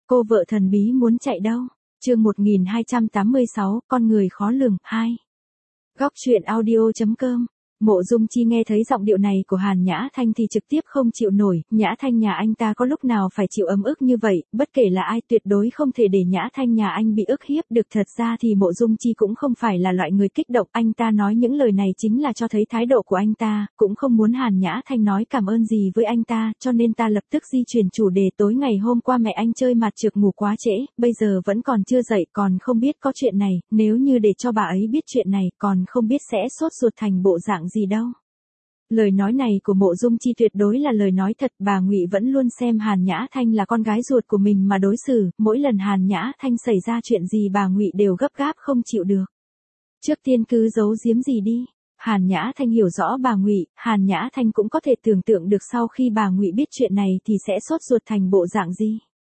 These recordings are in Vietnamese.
Cô vợ thần bí muốn chạy đâu? Chương 1286, con người khó lường, 2. Góc truyện audio.com. Mộ Dung Chi nghe thấy giọng điệu này của Hàn Nhã Thanh thì trực tiếp không chịu nổi, Nhã Thanh nhà anh ta có lúc nào phải chịu ấm ức như vậy, bất kể là ai tuyệt đối không thể để Nhã Thanh nhà anh bị ức hiếp được. Thật ra thì Mộ Dung Chi cũng không phải là loại người kích động, anh ta nói những lời này chính là cho thấy thái độ của anh ta, cũng không muốn Hàn Nhã Thanh nói cảm ơn gì với anh ta, cho nên ta lập tức di chuyển chủ đề. Tối ngày hôm qua mẹ anh chơi mặt trược ngủ quá trễ, bây giờ vẫn còn chưa dậy, còn không biết có chuyện này, nếu như để cho bà ấy biết chuyện này, còn không biết sẽ sốt ruột thành bộ dạng gì đâu. Lời nói này của Mộ Dung Chi tuyệt đối là lời nói thật, bà Ngụy vẫn luôn xem Hàn Nhã Thanh là con gái ruột của mình mà đối xử, mỗi lần Hàn Nhã Thanh xảy ra chuyện gì bà Ngụy đều gấp gáp không chịu được. Trước tiên cứ giấu giếm gì đi. Hàn Nhã Thanh hiểu rõ bà Ngụy, Hàn Nhã Thanh cũng có thể tưởng tượng được sau khi bà Ngụy biết chuyện này thì sẽ sốt ruột thành bộ dạng gì.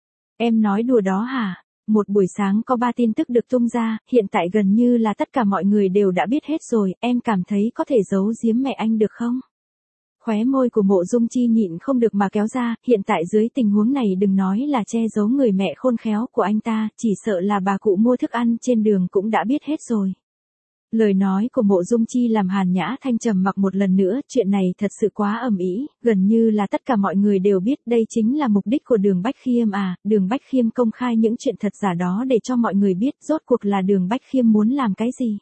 Em nói đùa đó hả? Một buổi sáng có 3 tin tức được tung ra, hiện tại gần như là tất cả mọi người đều đã biết hết rồi, em cảm thấy có thể giấu giếm mẹ anh được không? Khóe môi của Mộ Dung Chi nhịn không được mà kéo ra, hiện tại dưới tình huống này đừng nói là che giấu người mẹ khôn khéo của anh ta, chỉ sợ là bà cụ mua thức ăn trên đường cũng đã biết hết rồi. Lời nói của Mộ Dung Chi làm Hàn Nhã Thanh trầm mặc một lần nữa, chuyện này thật sự quá ầm ĩ, gần như là tất cả mọi người đều biết đây chính là mục đích của Đường Bách Khiêm à, Đường Bách Khiêm công khai những chuyện thật giả đó để cho mọi người biết rốt cuộc là Đường Bách Khiêm muốn làm cái gì.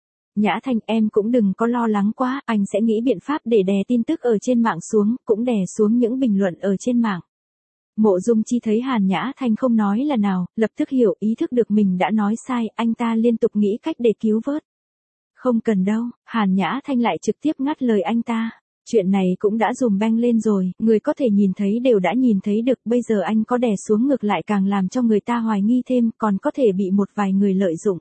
Nhã Thanh em cũng đừng có lo lắng quá, anh sẽ nghĩ biện pháp để đè tin tức ở trên mạng xuống, cũng đè xuống những bình luận ở trên mạng. Mộ Dung Chi thấy Hàn Nhã Thanh không nói là nào, lập tức hiểu ý thức được mình đã nói sai, anh ta liên tục nghĩ cách để cứu vớt. Không cần đâu, Hàn Nhã Thanh lại trực tiếp ngắt lời anh ta. Chuyện này cũng đã dùm beng lên rồi, người có thể nhìn thấy đều đã nhìn thấy được, bây giờ anh có đè xuống ngược lại càng làm cho người ta hoài nghi thêm, còn có thể bị một vài người lợi dụng.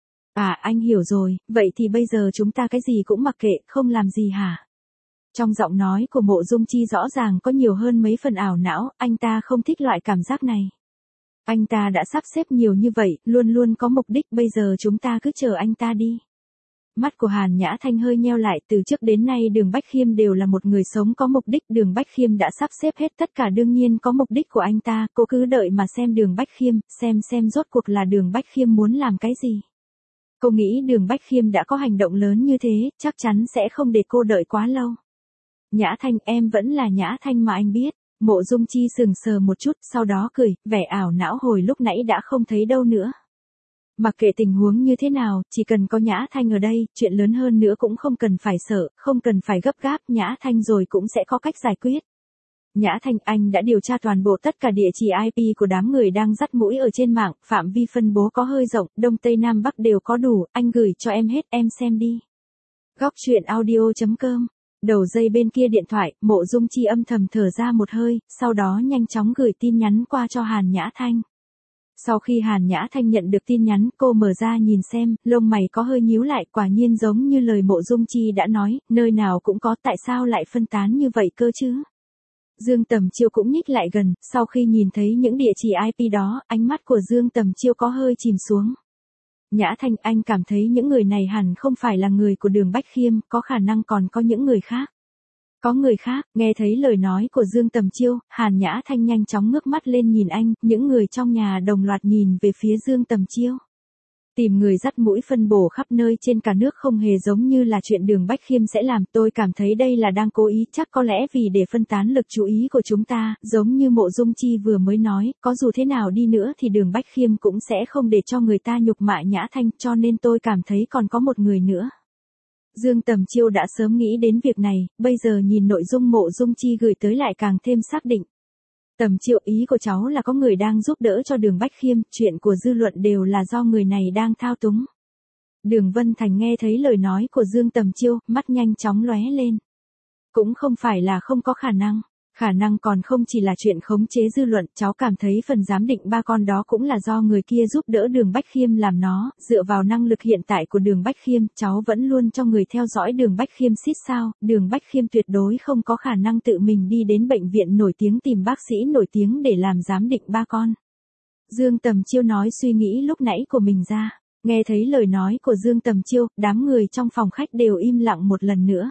À anh hiểu rồi, vậy thì bây giờ chúng ta cái gì cũng mặc kệ, không làm gì hả? Trong giọng nói của Mộ Dung Chi rõ ràng có nhiều hơn mấy phần ảo não, anh ta không thích loại cảm giác này. Anh ta đã sắp xếp nhiều như vậy, luôn luôn có mục đích, bây giờ chúng ta cứ chờ anh ta đi. Mắt của Hàn Nhã Thanh hơi nheo lại, từ trước đến nay Đường Bách Khiêm đều là một người sống có mục đích, Đường Bách Khiêm đã sắp xếp hết tất cả đương nhiên có mục đích của anh ta, cô cứ đợi mà xem Đường Bách Khiêm, xem rốt cuộc là Đường Bách Khiêm muốn làm cái gì. Cô nghĩ Đường Bách Khiêm đã có hành động lớn như thế, chắc chắn sẽ không để cô đợi quá lâu. Nhã Thanh em vẫn là Nhã Thanh mà anh biết. Mộ Dung Chi sừng sờ một chút, sau đó cười, vẻ ảo não hồi lúc nãy đã không thấy đâu nữa. Mặc kệ tình huống như thế nào, chỉ cần có Nhã Thanh ở đây, chuyện lớn hơn nữa cũng không cần phải sợ, không cần phải gấp gáp, Nhã Thanh rồi cũng sẽ có cách giải quyết. Nhã Thanh anh đã điều tra toàn bộ tất cả địa chỉ IP của đám người đang dắt mũi ở trên mạng, phạm vi phân bố có hơi rộng, Đông Tây Nam Bắc đều có đủ, anh gửi cho em hết, em xem đi. Góc truyện audio.com. Đầu dây bên kia điện thoại, Mộ Dung Chi âm thầm thở ra một hơi, sau đó nhanh chóng gửi tin nhắn qua cho Hàn Nhã Thanh. Sau khi Hàn Nhã Thanh nhận được tin nhắn, cô mở ra nhìn xem, lông mày có hơi nhíu lại, quả nhiên giống như lời Mộ Dung Chi đã nói, nơi nào cũng có, tại sao lại phân tán như vậy cơ chứ? Dương Tầm Chiêu cũng nhích lại gần, sau khi nhìn thấy những địa chỉ IP đó, ánh mắt của Dương Tầm Chiêu có hơi chìm xuống. Nhã Thanh anh cảm thấy những người này hẳn không phải là người của Đường Bách Khiêm, có khả năng còn có những người khác. Có người khác, nghe thấy lời nói của Dương Tầm Chiêu, Hàn Nhã Thanh nhanh chóng ngước mắt lên nhìn anh, những người trong nhà đồng loạt nhìn về phía Dương Tầm Chiêu. Tìm người dắt mũi phân bổ khắp nơi trên cả nước không hề giống như là chuyện Đường Bách Khiêm sẽ làm, tôi cảm thấy đây là đang cố ý, chắc có lẽ vì để phân tán lực chú ý của chúng ta, giống như Mộ Dung Chi vừa mới nói, có dù thế nào đi nữa thì Đường Bách Khiêm cũng sẽ không để cho người ta nhục mạ Nhã Thanh, cho nên tôi cảm thấy còn có một người nữa. Dương Tầm Chiêu đã sớm nghĩ đến việc này, bây giờ nhìn nội dung Mộ Dung Chi gửi tới lại càng thêm xác định. Tầm Chiêu ý của cháu là có người đang giúp đỡ cho Đường Bách Khiêm, chuyện của dư luận đều là do người này đang thao túng. Đường Vân Thành nghe thấy lời nói của Dương Tầm Chiêu, mắt nhanh chóng lóe lên. Cũng không phải là không có khả năng còn không chỉ là chuyện khống chế dư luận, cháu cảm thấy phần giám định 3 con đó cũng là do người kia giúp đỡ Đường Bách Khiêm làm nó, dựa vào năng lực hiện tại của Đường Bách Khiêm, cháu vẫn luôn cho người theo dõi Đường Bách Khiêm xít sao, Đường Bách Khiêm tuyệt đối không có khả năng tự mình đi đến bệnh viện nổi tiếng tìm bác sĩ nổi tiếng để làm giám định 3 con. Dương Tầm Chiêu nói suy nghĩ lúc nãy của mình ra, nghe thấy lời nói của Dương Tầm Chiêu, đám người trong phòng khách đều im lặng một lần nữa.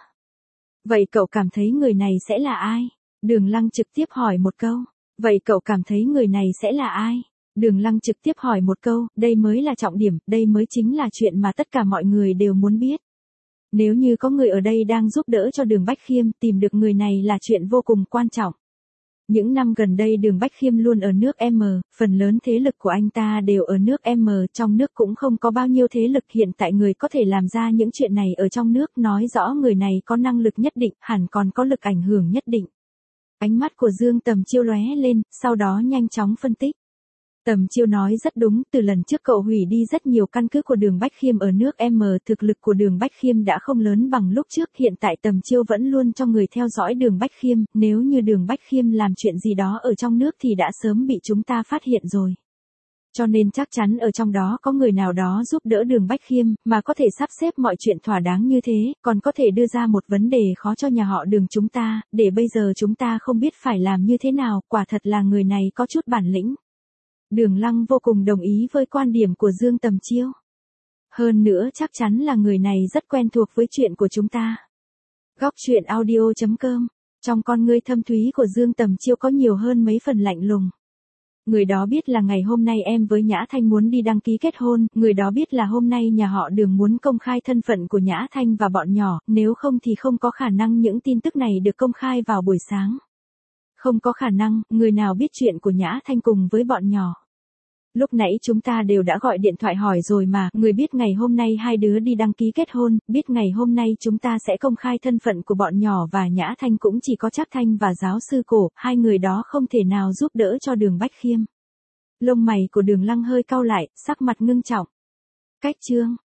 Vậy cậu cảm thấy người này sẽ là ai? Đường Lăng trực tiếp hỏi một câu. Vậy cậu cảm thấy người này sẽ là ai? Đường Lăng trực tiếp hỏi một câu, đây mới là trọng điểm, đây mới chính là chuyện mà tất cả mọi người đều muốn biết. Nếu như có người ở đây đang giúp đỡ cho Đường Bách Khiêm, tìm được người này là chuyện vô cùng quan trọng. Những năm gần đây Đường Bách Khiêm luôn ở nước M, phần lớn thế lực của anh ta đều ở nước M, trong nước cũng không có bao nhiêu thế lực, hiện tại người có thể làm ra những chuyện này ở trong nước nói rõ người này có năng lực nhất định, hẳn còn có lực ảnh hưởng nhất định. Ánh mắt của Dương Tầm Chiêu lóe lên, sau đó nhanh chóng phân tích. Tầm Chiêu nói rất đúng, từ lần trước cậu hủy đi rất nhiều căn cứ của Đường Bách Khiêm ở nước M, thực lực của Đường Bách Khiêm đã không lớn bằng lúc trước, hiện tại Tầm Chiêu vẫn luôn cho người theo dõi Đường Bách Khiêm, nếu như Đường Bách Khiêm làm chuyện gì đó ở trong nước thì đã sớm bị chúng ta phát hiện rồi. Cho nên chắc chắn ở trong đó có người nào đó giúp đỡ Đường Bách Khiêm, mà có thể sắp xếp mọi chuyện thỏa đáng như thế, còn có thể đưa ra một vấn đề khó cho nhà họ Đường chúng ta, để bây giờ chúng ta không biết phải làm như thế nào, quả thật là người này có chút bản lĩnh. Đường Lăng vô cùng đồng ý với quan điểm của Dương Tầm Chiêu. Hơn nữa chắc chắn là người này rất quen thuộc với chuyện của chúng ta. Góc truyện audio.com. Trong con ngươi thâm thúy của Dương Tầm Chiêu có nhiều hơn mấy phần lạnh lùng. Người đó biết là ngày hôm nay em với Nhã Thanh muốn đi đăng ký kết hôn, người đó biết là hôm nay nhà họ Đường muốn công khai thân phận của Nhã Thanh và bọn nhỏ, nếu không thì không có khả năng những tin tức này được công khai vào buổi sáng. Không có khả năng, người nào biết chuyện của Nhã Thanh cùng với bọn nhỏ. Lúc nãy chúng ta đều đã gọi điện thoại hỏi rồi mà, người biết ngày hôm nay hai đứa đi đăng ký kết hôn, biết ngày hôm nay chúng ta sẽ công khai thân phận của bọn nhỏ và Nhã Thanh cũng chỉ có Trác Thanh và giáo sư Cổ, hai người đó không thể nào giúp đỡ cho Đường Bách Khiêm. Lông mày của Đường Lăng hơi cau lại, sắc mặt ngưng trọng. Cách chương